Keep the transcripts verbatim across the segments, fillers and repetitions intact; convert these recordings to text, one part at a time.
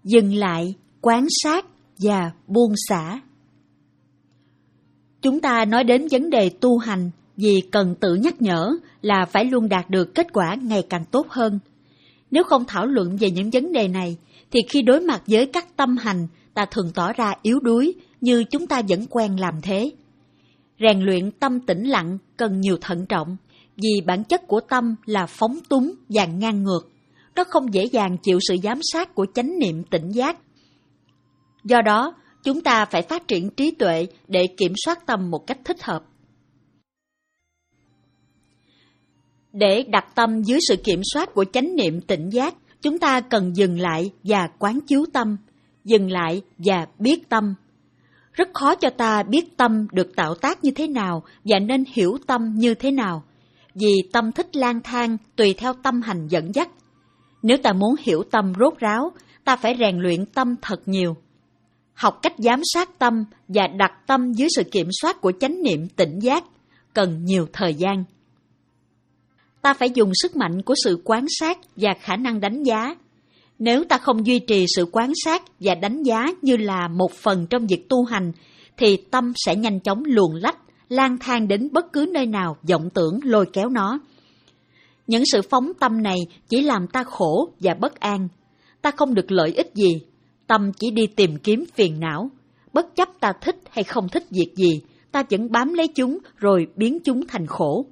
dừng lại, quan sát và buông xả. Chúng ta nói đến vấn đề tu hành vì cần tự nhắc nhở là phải luôn đạt được kết quả ngày càng tốt hơn. Nếu không thảo luận về những vấn đề này, thì khi đối mặt với các tâm hành, ta thường tỏ ra yếu đuối như chúng ta vẫn quen làm thế. Rèn luyện tâm tĩnh lặng cần nhiều thận trọng, vì bản chất của tâm là phóng túng và ngang ngược. Nó không dễ dàng chịu sự giám sát của chánh niệm tỉnh giác. Do đó, chúng ta phải phát triển trí tuệ để kiểm soát tâm một cách thích hợp. Để đặt tâm dưới sự kiểm soát của chánh niệm tỉnh giác, chúng ta cần dừng lại và quán chiếu tâm, dừng lại và biết tâm. Rất khó cho ta biết tâm được tạo tác như thế nào và nên hiểu tâm như thế nào, vì tâm thích lang thang tùy theo tâm hành dẫn dắt. Nếu ta muốn hiểu tâm rốt ráo, ta phải rèn luyện tâm thật nhiều. Học cách giám sát tâm và đặt tâm dưới sự kiểm soát của chánh niệm tỉnh giác cần nhiều thời gian. Ta phải dùng sức mạnh của sự quan sát và khả năng đánh giá. Nếu ta không duy trì sự quan sát và đánh giá như là một phần trong việc tu hành, thì tâm sẽ nhanh chóng luồn lách, lang thang đến bất cứ nơi nào vọng tưởng lôi kéo nó. Những sự phóng tâm này chỉ làm ta khổ và bất an. Ta không được lợi ích gì, tâm chỉ đi tìm kiếm phiền não. Bất chấp ta thích hay không thích việc gì, ta vẫn bám lấy chúng rồi biến chúng thành khổ.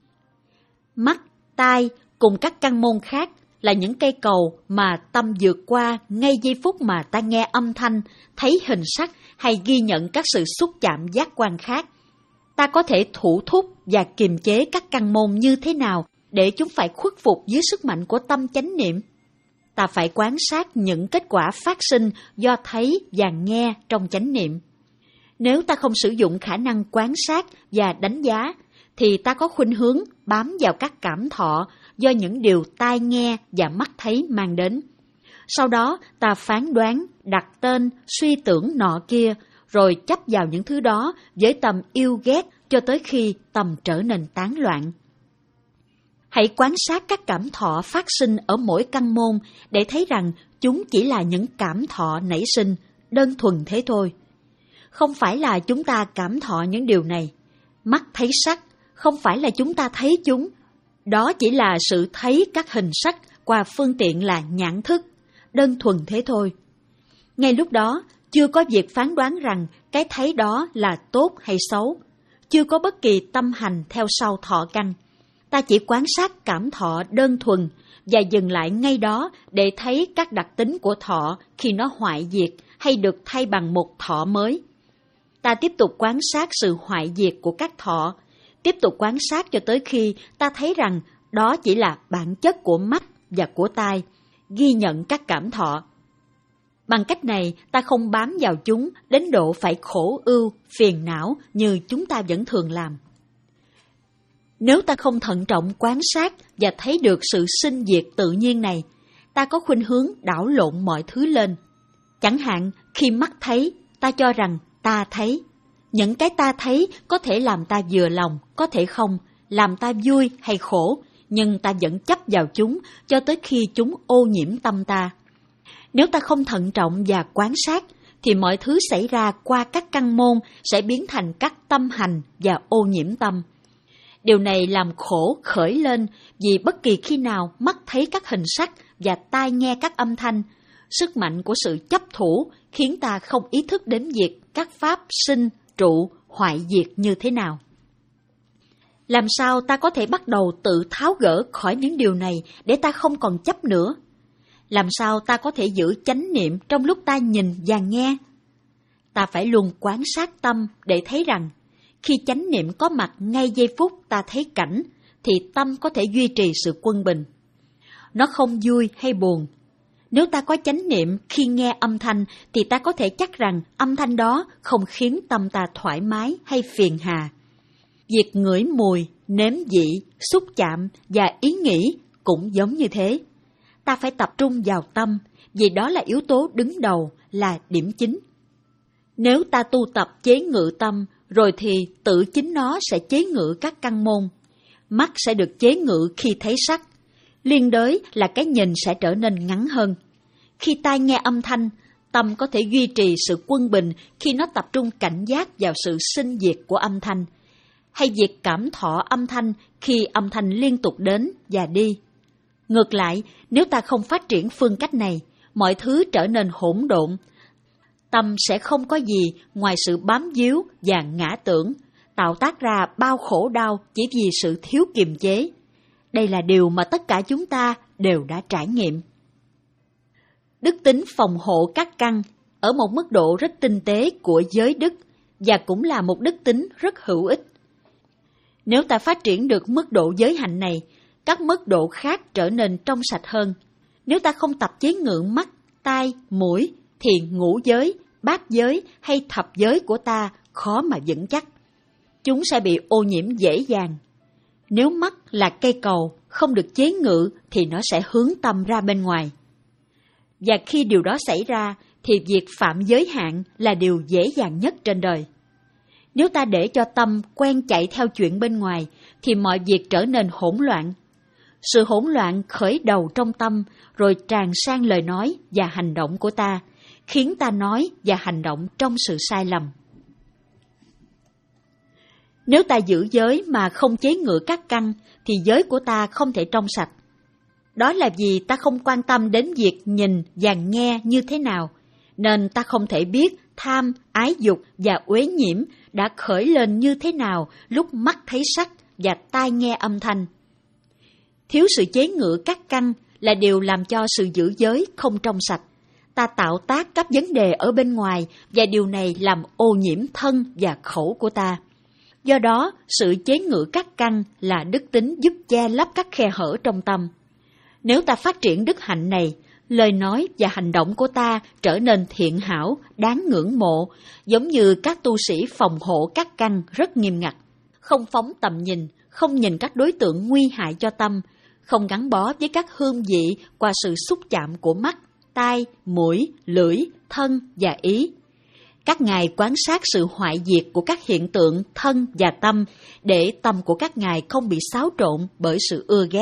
Mắt, tai cùng các căn môn khác là những cây cầu mà tâm vượt qua ngay giây phút mà ta nghe âm thanh, thấy hình sắc hay ghi nhận các sự xúc chạm giác quan khác. Ta có thể thủ thúc và kiềm chế các căn môn như thế nào để chúng phải khuất phục dưới sức mạnh của tâm chánh niệm? Ta phải quan sát những kết quả phát sinh do thấy và nghe trong chánh niệm. Nếu ta không sử dụng khả năng quan sát và đánh giá, thì ta có khuynh hướng bám vào các cảm thọ do những điều tai nghe và mắt thấy mang đến. Sau đó ta phán đoán, đặt tên, suy tưởng nọ kia, rồi chấp vào những thứ đó với tâm yêu ghét cho tới khi tâm trở nên tán loạn. Hãy quan sát các cảm thọ phát sinh ở mỗi căn môn để thấy rằng chúng chỉ là những cảm thọ nảy sinh, đơn thuần thế thôi. Không phải là chúng ta cảm thọ những điều này. Mắt thấy sắc, không phải là chúng ta thấy chúng. Đó chỉ là sự thấy các hình sắc qua phương tiện là nhãn thức, đơn thuần thế thôi. Ngay lúc đó, chưa có việc phán đoán rằng cái thấy đó là tốt hay xấu. Chưa có bất kỳ tâm hành theo sau thọ căn. Ta chỉ quan sát cảm thọ đơn thuần và dừng lại ngay đó để thấy các đặc tính của thọ khi nó hoại diệt hay được thay bằng một thọ mới. Ta tiếp tục quan sát sự hoại diệt của các thọ, tiếp tục quan sát cho tới khi ta thấy rằng đó chỉ là bản chất của mắt và của tai, ghi nhận các cảm thọ. Bằng cách này, ta không bám vào chúng đến độ phải khổ ưu, phiền não như chúng ta vẫn thường làm. Nếu ta không thận trọng quan sát và thấy được sự sinh diệt tự nhiên này, ta có khuynh hướng đảo lộn mọi thứ lên. Chẳng hạn, khi mắt thấy, ta cho rằng ta thấy. Những cái ta thấy có thể làm ta vừa lòng, có thể không, làm ta vui hay khổ, nhưng ta vẫn chấp vào chúng cho tới khi chúng ô nhiễm tâm ta. Nếu ta không thận trọng và quan sát, thì mọi thứ xảy ra qua các căn môn sẽ biến thành các tâm hành và ô nhiễm tâm. Điều này làm khổ khởi lên vì bất kỳ khi nào mắt thấy các hình sắc và tai nghe các âm thanh, sức mạnh của sự chấp thủ khiến ta không ý thức đến việc các pháp sinh, trụ, hoại diệt như thế nào. Làm sao ta có thể bắt đầu tự tháo gỡ khỏi những điều này để ta không còn chấp nữa? Làm sao ta có thể giữ chánh niệm trong lúc ta nhìn và nghe? Ta phải luôn quan sát tâm để thấy rằng khi chánh niệm có mặt ngay giây phút ta thấy cảnh, thì tâm có thể duy trì sự quân bình. Nó không vui hay buồn. Nếu ta có chánh niệm khi nghe âm thanh, thì ta có thể chắc rằng âm thanh đó không khiến tâm ta thoải mái hay phiền hà. Việc ngửi mùi, nếm vị, xúc chạm và ý nghĩ cũng giống như thế. Ta phải tập trung vào tâm, vì đó là yếu tố đứng đầu, là điểm chính. Nếu ta tu tập chế ngự tâm, rồi thì tự chính nó sẽ chế ngự các căn môn. Mắt sẽ được chế ngự khi thấy sắc. Liên đới là cái nhìn sẽ trở nên ngắn hơn. Khi tai nghe âm thanh, tâm có thể duy trì sự quân bình khi nó tập trung cảnh giác vào sự sinh diệt của âm thanh, hay việc cảm thọ âm thanh khi âm thanh liên tục đến và đi. Ngược lại, nếu ta không phát triển phương cách này, mọi thứ trở nên hỗn độn. Tâm sẽ không có gì ngoài sự bám víu và ngã tưởng, tạo tác ra bao khổ đau chỉ vì sự thiếu kiềm chế. Đây là điều mà tất cả chúng ta đều đã trải nghiệm. Đức tính phòng hộ các căn ở một mức độ rất tinh tế của giới đức và cũng là một đức tính rất hữu ích. Nếu ta phát triển được mức độ giới hạnh này, các mức độ khác trở nên trong sạch hơn. Nếu ta không tập chế ngự mắt, tai, mũi, thì ngũ giới, bát giới hay thập giới của ta khó mà vững chắc. Chúng sẽ bị ô nhiễm dễ dàng. Nếu mắt là cây cầu, không được chế ngự thì nó sẽ hướng tâm ra bên ngoài. Và khi điều đó xảy ra, thì việc phạm giới hạn là điều dễ dàng nhất trên đời. Nếu ta để cho tâm quen chạy theo chuyện bên ngoài, thì mọi việc trở nên hỗn loạn. Sự hỗn loạn khởi đầu trong tâm, rồi tràn sang lời nói và hành động của ta, khiến ta nói và hành động trong sự sai lầm. Nếu ta giữ giới mà không chế ngự các căn, thì giới của ta không thể trong sạch. Đó là vì ta không quan tâm đến việc nhìn và nghe như thế nào, nên ta không thể biết tham, ái dục và uế nhiễm đã khởi lên như thế nào lúc mắt thấy sắc và tai nghe âm thanh. Thiếu sự chế ngự các căn là điều làm cho sự giữ giới không trong sạch. Ta tạo tác các vấn đề ở bên ngoài và điều này làm ô nhiễm thân và khẩu của ta. Do đó, sự chế ngự các căn là đức tính giúp che lấp các khe hở trong tâm. Nếu ta phát triển đức hạnh này, lời nói và hành động của ta trở nên thiện hảo, đáng ngưỡng mộ, giống như các tu sĩ phòng hộ các căn rất nghiêm ngặt. Không phóng tầm nhìn, không nhìn các đối tượng nguy hại cho tâm, không gắn bó với các hương vị qua sự xúc chạm của mắt, tai, mũi, lưỡi, thân và ý. Các ngài quan sát sự hoại diệt của các hiện tượng thân và tâm, để tâm của các ngài không bị xáo trộn bởi sự ưa ghét.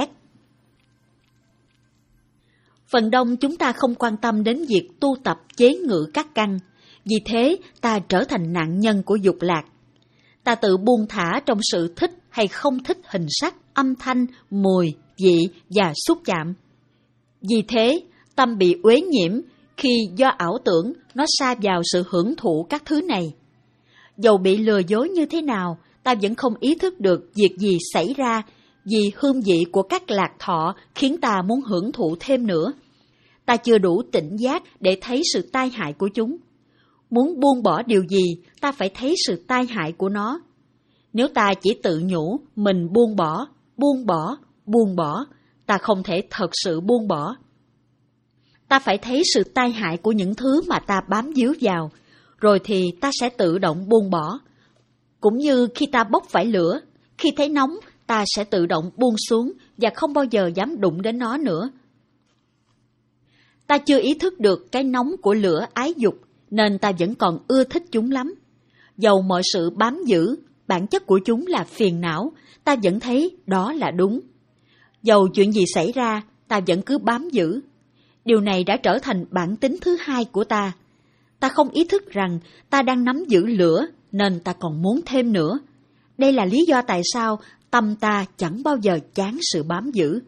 Phần đông chúng ta không quan tâm đến việc tu tập chế ngự các căn, vì thế ta trở thành nạn nhân của dục lạc. Ta tự buông thả trong sự thích hay không thích hình sắc, âm thanh, mùi, vị và xúc chạm. Vì thế, tâm bị uế nhiễm khi do ảo tưởng nó sa vào sự hưởng thụ các thứ này. Dầu bị lừa dối như thế nào, ta vẫn không ý thức được việc gì xảy ra, vì hương vị của các lạc thọ khiến ta muốn hưởng thụ thêm nữa. Ta chưa đủ tỉnh giác để thấy sự tai hại của chúng. Muốn buông bỏ điều gì, ta phải thấy sự tai hại của nó. Nếu ta chỉ tự nhủ, mình buông bỏ, buông bỏ, buông bỏ, ta không thể thật sự buông bỏ. Ta phải thấy sự tai hại của những thứ mà ta bám víu vào, rồi thì ta sẽ tự động buông bỏ. Cũng như khi ta bốc phải lửa, khi thấy nóng, ta sẽ tự động buông xuống và không bao giờ dám đụng đến nó nữa. Ta chưa ý thức được cái nóng của lửa ái dục, nên ta vẫn còn ưa thích chúng lắm. Dầu mọi sự bám giữ, bản chất của chúng là phiền não, ta vẫn thấy đó là đúng. Dầu chuyện gì xảy ra, ta vẫn cứ bám giữ. Điều này đã trở thành bản tính thứ hai của ta. Ta không ý thức rằng ta đang nắm giữ lửa, nên ta còn muốn thêm nữa. Đây là lý do tại sao tâm ta chẳng bao giờ chán sự bám giữ.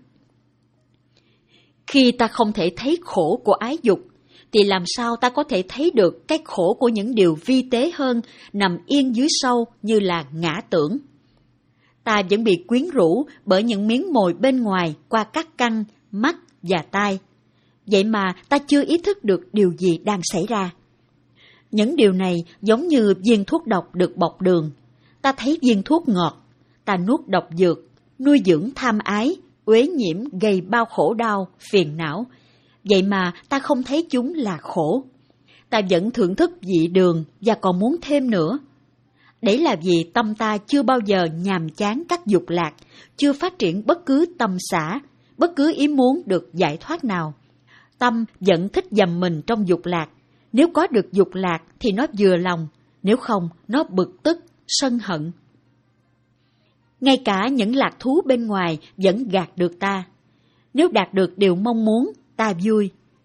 Khi ta không thể thấy khổ của ái dục, thì làm sao ta có thể thấy được cái khổ của những điều vi tế hơn nằm yên dưới sâu như là ngã tưởng. Ta vẫn bị quyến rũ bởi những miếng mồi bên ngoài qua các căn, mắt và tai. Vậy mà ta chưa ý thức được điều gì đang xảy ra. Những điều này giống như viên thuốc độc được bọc đường. Ta thấy viên thuốc ngọt, ta nuốt độc dược, nuôi dưỡng tham ái, uế nhiễm gây bao khổ đau, phiền não. Vậy mà ta không thấy chúng là khổ. Ta vẫn thưởng thức vị đường và còn muốn thêm nữa. Đấy là vì tâm ta chưa bao giờ nhàm chán các dục lạc, chưa phát triển bất cứ tâm xả, bất cứ ý muốn được giải thoát nào. Tâm vẫn thích dầm mình trong dục lạc. Nếu có được dục lạc thì nó vừa lòng, nếu không nó bực tức, sân hận. Ngay cả những lạc thú bên ngoài vẫn gạt được ta. Nếu đạt được điều mong muốn, ta vui.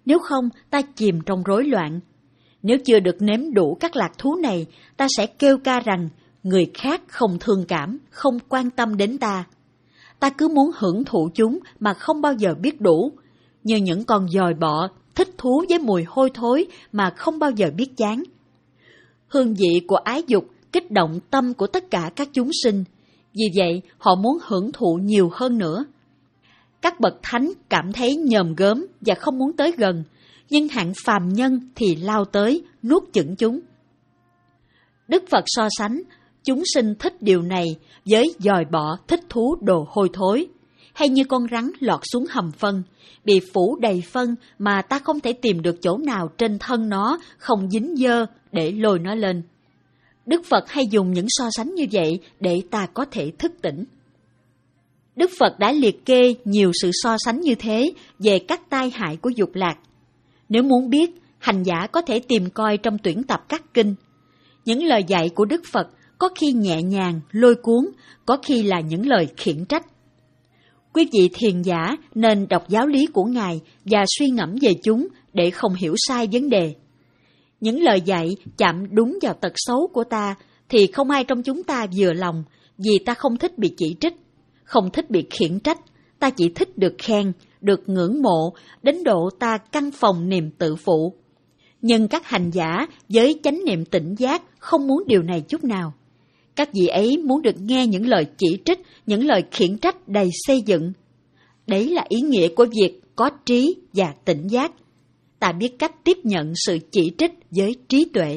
Nếu không, ta chìm trong rối loạn. Nếu chưa được nếm đủ các lạc thú này, ta sẽ kêu ca rằng người khác không thương cảm, không quan tâm đến ta. Ta cứ muốn hưởng thụ chúng mà không bao giờ biết đủ, như những con dòi bọ thích thú với mùi hôi thối mà không bao giờ biết chán. Hương vị của ái dục kích động tâm của tất cả các chúng sinh, vì vậy họ muốn hưởng thụ nhiều hơn nữa. Các bậc thánh cảm thấy nhòm gớm và không muốn tới gần, nhưng hạng phàm nhân thì lao tới, nuốt chửng chúng. Đức Phật so sánh, chúng sinh thích điều này với dòi bọ thích thú đồ hôi thối, hay như con rắn lọt xuống hầm phân, bị phủ đầy phân mà ta không thể tìm được chỗ nào trên thân nó không dính dơ để lôi nó lên. Đức Phật hay dùng những so sánh như vậy để ta có thể thức tỉnh. Đức Phật đã liệt kê nhiều sự so sánh như thế về các tai hại của dục lạc. Nếu muốn biết, hành giả có thể tìm coi trong tuyển tập các kinh. Những lời dạy của Đức Phật có khi nhẹ nhàng, lôi cuốn, có khi là những lời khiển trách. Quý vị thiền giả nên đọc giáo lý của Ngài và suy ngẫm về chúng để không hiểu sai vấn đề. Những lời dạy chạm đúng vào tật xấu của ta thì không ai trong chúng ta vừa lòng, vì ta không thích bị chỉ trích, không thích bị khiển trách, ta chỉ thích được khen, được ngưỡng mộ, đến độ ta căn phòng niềm tự phụ. Nhưng các hành giả với chánh niệm tỉnh giác không muốn điều này chút nào. Các vị ấy muốn được nghe những lời chỉ trích, những lời khiển trách đầy xây dựng. Đấy là ý nghĩa của việc có trí và tỉnh giác. Ta biết cách tiếp nhận sự chỉ trích với trí tuệ.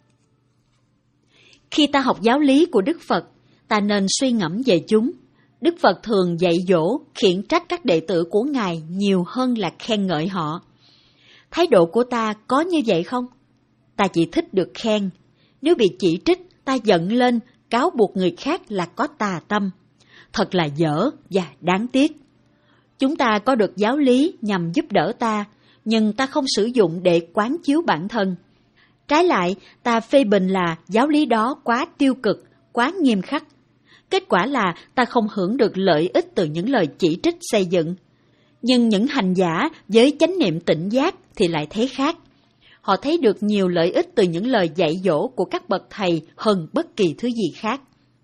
Khi ta học giáo lý của Đức Phật, ta nên suy ngẫm về chúng. Đức Phật thường dạy dỗ, khiển trách các đệ tử của Ngài nhiều hơn là khen ngợi họ. Thái độ của ta có như vậy không? Ta chỉ thích được khen. Nếu bị chỉ trích, ta giận lên, cáo buộc người khác là có tà tâm. Thật là dở và đáng tiếc. Chúng ta có được giáo lý nhằm giúp đỡ ta, nhưng ta không sử dụng để quán chiếu bản thân. Trái lại, ta phê bình là giáo lý đó quá tiêu cực, quá nghiêm khắc. Kết quả là ta không hưởng được lợi ích từ những lời chỉ trích xây dựng. Nhưng những hành giả với chánh niệm tỉnh giác thì lại thấy khác. Họ thấy được nhiều lợi ích từ những lời dạy dỗ của các bậc thầy hơn bất kỳ thứ gì khác.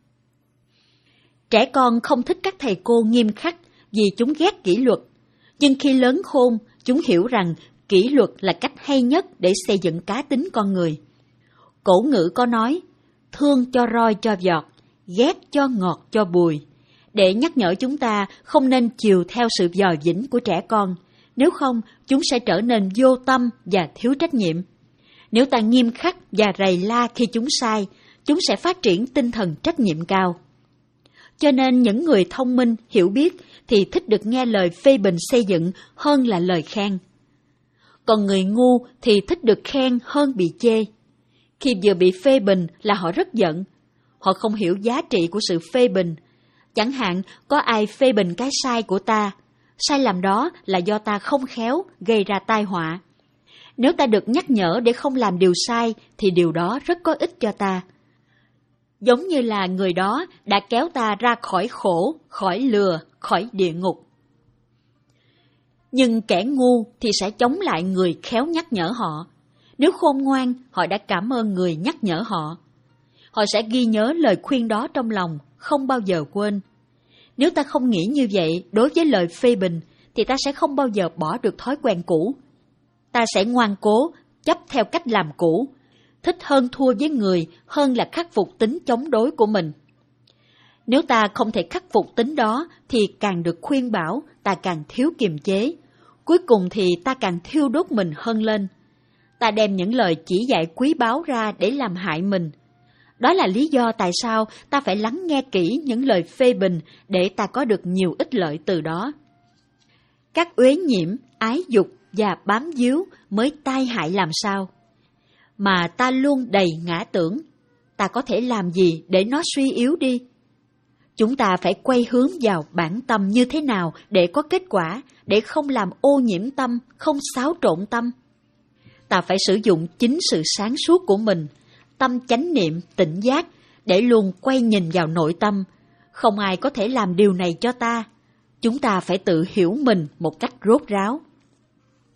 Trẻ con không thích các thầy cô nghiêm khắc vì chúng ghét kỷ luật. Nhưng khi lớn khôn, chúng hiểu rằng kỷ luật là cách hay nhất để xây dựng cá tính con người. Cổ ngữ có nói, thương cho roi cho vọt, ghét cho ngọt cho bùi, để nhắc nhở chúng ta không nên chiều theo sự dò dẫm của trẻ con, nếu không chúng sẽ trở nên vô tâm và thiếu trách nhiệm. Nếu ta nghiêm khắc và rầy la khi chúng sai, chúng sẽ phát triển tinh thần trách nhiệm cao. Cho nên những người thông minh, hiểu biết thì thích được nghe lời phê bình xây dựng hơn là lời khen. Còn người ngu thì thích được khen hơn bị chê. Khi vừa bị phê bình là họ rất giận. Họ không hiểu giá trị của sự phê bình. Chẳng hạn có ai phê bình cái sai của ta, sai lầm đó là do ta không khéo gây ra tai họa. Nếu ta được nhắc nhở để không làm điều sai thì điều đó rất có ích cho ta. Giống như là người đó đã kéo ta ra khỏi khổ, khỏi lừa, khỏi địa ngục. Nhưng kẻ ngu thì sẽ chống lại người khéo nhắc nhở họ. Nếu khôn ngoan, họ đã cảm ơn người nhắc nhở họ. Họ sẽ ghi nhớ lời khuyên đó trong lòng, không bao giờ quên. Nếu ta không nghĩ như vậy đối với lời phê bình, thì ta sẽ không bao giờ bỏ được thói quen cũ. Ta sẽ ngoan cố, chấp theo cách làm cũ, thích hơn thua với người hơn là khắc phục tính chống đối của mình. Nếu ta không thể khắc phục tính đó, thì càng được khuyên bảo, ta càng thiếu kiềm chế. Cuối cùng thì ta càng thiêu đốt mình hơn lên. Ta đem những lời chỉ dạy quý báu ra để làm hại mình. Đó là lý do tại sao ta phải lắng nghe kỹ những lời phê bình để ta có được nhiều ích lợi từ đó. Các uế nhiễm, ái dục và bám víu mới tai hại làm sao. Mà ta luôn đầy ngã tưởng, ta có thể làm gì để nó suy yếu đi? Chúng ta phải quay hướng vào bản tâm như thế nào để có kết quả, để không làm ô nhiễm tâm, không xáo trộn tâm. Ta phải sử dụng chính sự sáng suốt của mình, tâm chánh niệm, tỉnh giác, để luôn quay nhìn vào nội tâm. Không ai có thể làm điều này cho ta. Chúng ta phải tự hiểu mình một cách rốt ráo.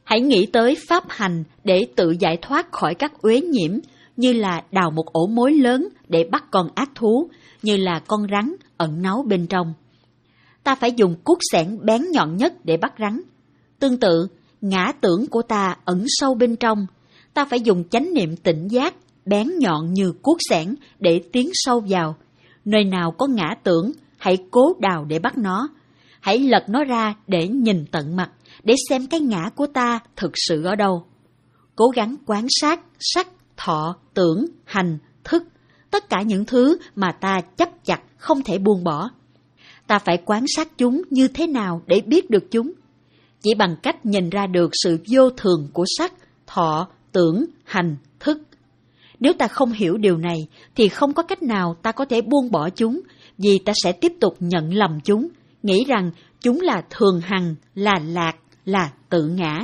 Hãy nghĩ tới pháp hành để tự giải thoát khỏi các uế nhiễm, như là đào một ổ mối lớn để bắt con ác thú, như là con rắn ẩn náu bên trong. Ta phải dùng cuốc xẻng bén nhọn nhất để bắt rắn. Tương tự, ngã tưởng của ta ẩn sâu bên trong, ta phải dùng chánh niệm tỉnh giác bén nhọn như cuốc xẻng để tiến sâu vào. Nơi nào có ngã tưởng, hãy cố đào để bắt nó. Hãy lật nó ra để nhìn tận mặt, để xem cái ngã của ta thực sự ở đâu. Cố gắng quan sát sắc, thọ, tưởng, hành, thức, tất cả những thứ mà ta chấp chặt không thể buông bỏ. Ta phải quan sát chúng như thế nào để biết được chúng? Chỉ bằng cách nhìn ra được sự vô thường của sắc, thọ, tưởng, hành, thức. Nếu ta không hiểu điều này, thì không có cách nào ta có thể buông bỏ chúng, vì ta sẽ tiếp tục nhận lầm chúng, nghĩ rằng chúng là thường hằng, là lạc, là tự ngã.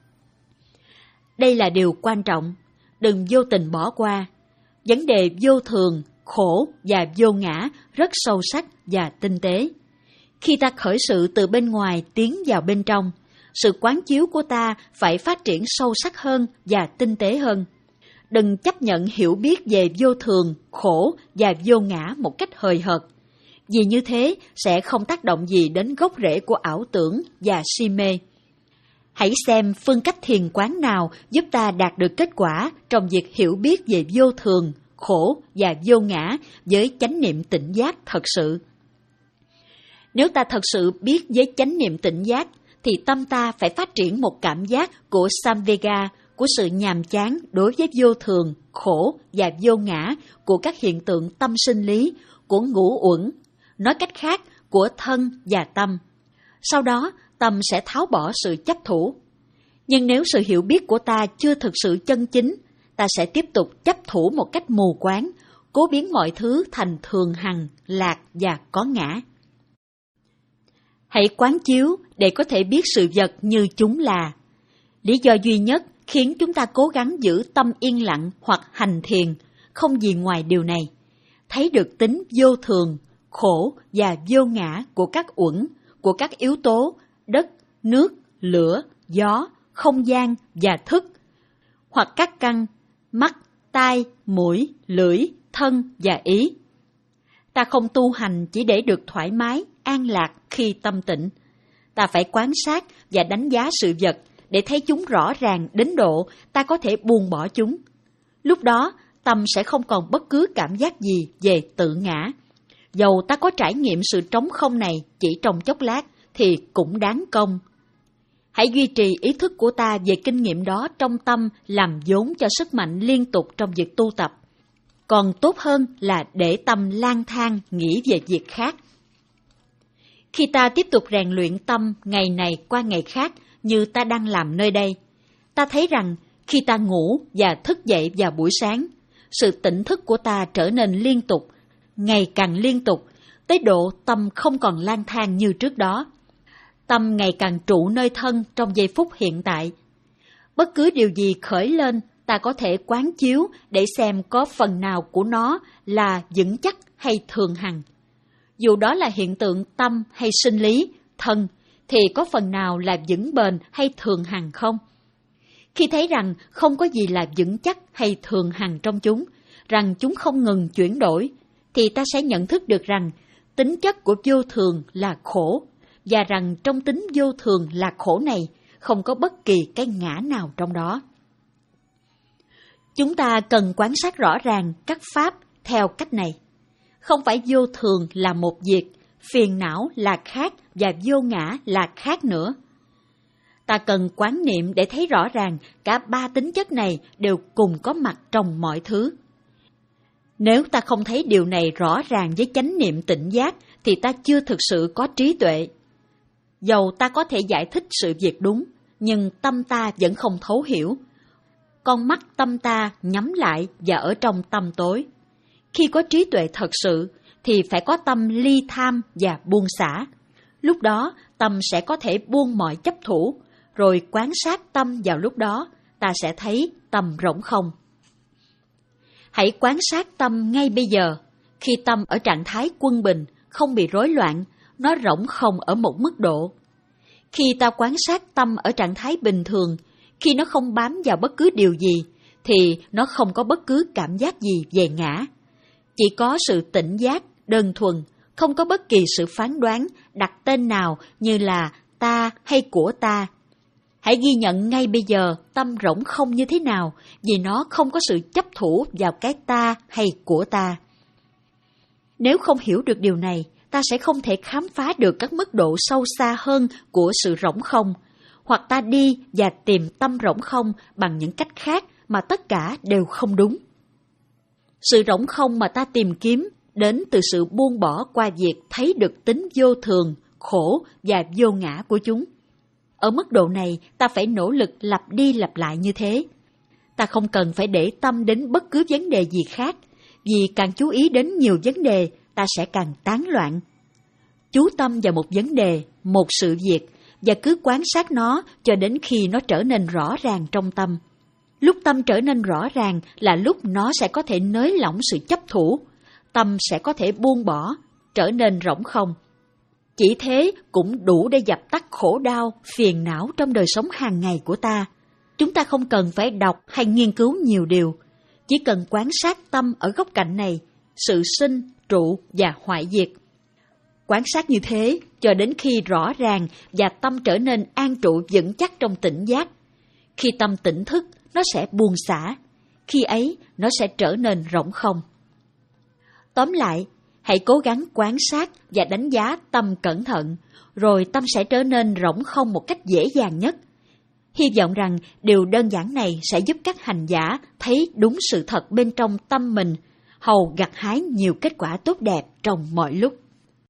Đây là điều quan trọng, đừng vô tình bỏ qua. Vấn đề vô thường, khổ và vô ngã rất sâu sắc và tinh tế. Khi ta khởi sự từ bên ngoài tiến vào bên trong, sự quán chiếu của ta phải phát triển sâu sắc hơn và tinh tế hơn. Đừng chấp nhận hiểu biết về vô thường, khổ và vô ngã một cách hời hợt, vì như thế sẽ không tác động gì đến gốc rễ của ảo tưởng và si mê. Hãy xem phương cách thiền quán nào giúp ta đạt được kết quả trong việc hiểu biết về vô thường, khổ và vô ngã với chánh niệm tỉnh giác thật sự. Nếu ta thật sự biết với chánh niệm tỉnh giác, thì tâm ta phải phát triển một cảm giác của samvega, của sự nhàm chán đối với vô thường, khổ và vô ngã, của các hiện tượng tâm sinh lý, của ngũ uẩn, nói cách khác, của thân và tâm. Sau đó, tâm sẽ tháo bỏ sự chấp thủ. Nhưng nếu sự hiểu biết của ta chưa thực sự chân chính, ta sẽ tiếp tục chấp thủ một cách mù quáng, cố biến mọi thứ thành thường hằng, lạc và có ngã. Hãy quán chiếu để có thể biết sự vật như chúng là. Lý do duy nhất khiến chúng ta cố gắng giữ tâm yên lặng hoặc hành thiền không gì ngoài điều này: thấy được tính vô thường, khổ và vô ngã của các uẩn, của các yếu tố đất, nước, lửa, gió, không gian và thức, hoặc các căn mắt, tai, mũi, lưỡi, thân và ý. Ta không tu hành chỉ để được thoải mái, an lạc khi tâm tịnh. Ta phải quan sát và đánh giá sự vật để thấy chúng rõ ràng đến độ ta có thể buông bỏ chúng. Lúc đó, tâm sẽ không còn bất cứ cảm giác gì về tự ngã. Dầu ta có trải nghiệm sự trống không này chỉ trong chốc lát thì cũng đáng công. Hãy duy trì ý thức của ta về kinh nghiệm đó trong tâm làm vốn cho sức mạnh liên tục trong việc tu tập. Còn tốt hơn là để tâm lang thang nghĩ về việc khác. Khi ta tiếp tục rèn luyện tâm ngày này qua ngày khác như ta đang làm nơi đây, ta thấy rằng khi ta ngủ và thức dậy vào buổi sáng, sự tỉnh thức của ta trở nên liên tục, ngày càng liên tục, tới độ tâm không còn lang thang như trước đó. Tâm ngày càng trụ nơi thân trong giây phút hiện tại. Bất cứ điều gì khởi lên, ta có thể quán chiếu để xem có phần nào của nó là vững chắc hay thường hằng. Dù đó là hiện tượng tâm hay sinh lý, thân, thì có phần nào là vững bền hay thường hằng không? Khi thấy rằng không có gì là vững chắc hay thường hằng trong chúng, rằng chúng không ngừng chuyển đổi, thì ta sẽ nhận thức được rằng tính chất của vô thường là khổ, và rằng trong tính vô thường là khổ này không có bất kỳ cái ngã nào trong đó. Chúng ta cần quan sát rõ ràng các pháp theo cách này. Không phải vô thường là một việc, phiền não là khác và vô ngã là khác nữa. Ta cần quán niệm để thấy rõ ràng cả ba tính chất này đều cùng có mặt trong mọi thứ. Nếu ta không thấy điều này rõ ràng với chánh niệm tỉnh giác, thì ta chưa thực sự có trí tuệ. Dầu ta có thể giải thích sự việc đúng, nhưng tâm ta vẫn không thấu hiểu. Con mắt tâm ta nhắm lại và ở trong tăm tối. Khi có trí tuệ thật sự, thì phải có tâm ly tham và buông xả. Lúc đó, tâm sẽ có thể buông mọi chấp thủ, rồi quan sát tâm vào lúc đó, ta sẽ thấy tâm rỗng không. Hãy quan sát tâm ngay bây giờ. Khi tâm ở trạng thái quân bình, không bị rối loạn, nó rỗng không ở một mức độ. Khi ta quan sát tâm ở trạng thái bình thường, Khi nó không bám vào bất cứ điều gì, thì nó không có bất cứ cảm giác gì về ngã. Chỉ có sự tỉnh giác, đơn thuần, không có bất kỳ sự phán đoán, đặt tên nào như là ta hay của ta. Hãy ghi nhận ngay bây giờ tâm rỗng không như thế nào, vì nó không có sự chấp thủ vào cái ta hay của ta. Nếu không hiểu được điều này, ta sẽ không thể khám phá được các mức độ sâu xa hơn của sự rỗng không, hoặc ta đi và tìm tâm rỗng không bằng những cách khác mà tất cả đều không đúng. Sự rỗng không mà ta tìm kiếm đến từ sự buông bỏ qua việc thấy được tính vô thường, khổ và vô ngã của chúng. Ở mức độ này, ta phải nỗ lực lặp đi lặp lại như thế. Ta không cần phải để tâm đến bất cứ vấn đề gì khác, vì càng chú ý đến nhiều vấn đề, ta sẽ càng tán loạn. Chú tâm vào một vấn đề, một sự việc, và cứ quan sát nó cho đến khi nó trở nên rõ ràng trong tâm. Lúc tâm trở nên rõ ràng là lúc nó sẽ có thể nới lỏng sự chấp thủ, tâm sẽ có thể buông bỏ, trở nên rỗng không. Chỉ thế cũng đủ để dập tắt khổ đau, phiền não trong đời sống hàng ngày của ta. Chúng ta không cần phải đọc hay nghiên cứu nhiều điều, chỉ cần quan sát tâm ở góc cạnh này, sự sinh, trụ và hoại diệt. Quan sát như thế cho đến khi rõ ràng và tâm trở nên an trụ vững chắc trong tỉnh giác. Khi tâm tỉnh thức, nó sẽ buông xả. Khi ấy, nó sẽ trở nên rỗng không. Tóm lại, hãy cố gắng quan sát và đánh giá tâm cẩn thận, rồi tâm sẽ trở nên rỗng không một cách dễ dàng nhất. Hy vọng rằng điều đơn giản này sẽ giúp các hành giả thấy đúng sự thật bên trong tâm mình, hầu gặt hái nhiều kết quả tốt đẹp trong mọi lúc.